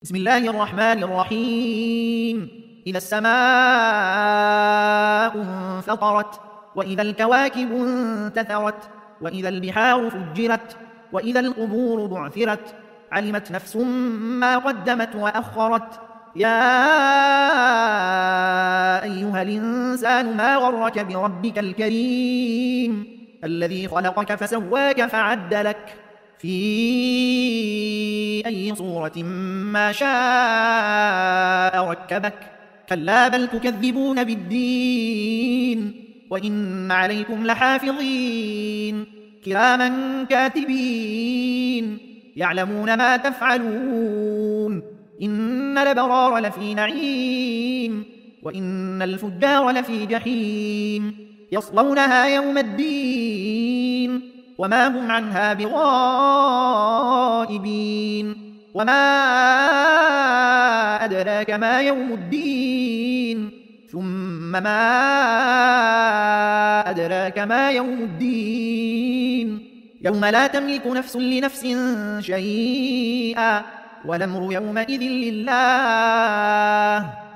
بسم الله الرحمن الرحيم. إذا السماء انفطرت، وإذا الكواكب انتثرت، وإذا البحار فجرت، وإذا القبور بعثرت، علمت نفس ما قدمت وأخرت. يا أيها الإنسان ما غرك بربك الكريم الذي خلقك فسواك فعدلك في أي صورة ما شاء ركبك. كلا بل تكذبون بالدين، وإن عليكم لحافظين كراما كاتبين يعلمون ما تفعلون. إن الأبرار لفي نعيم، وإن الفجار لفي جحيم، يصلونها يوم الدين وما هم عنها بغائبين. وما أدراك ما يوم الدين، ثم ما أدراك ما يوم الدين. يوم لا تملك نفس لنفس شيئا، والأمر يومئذ لله.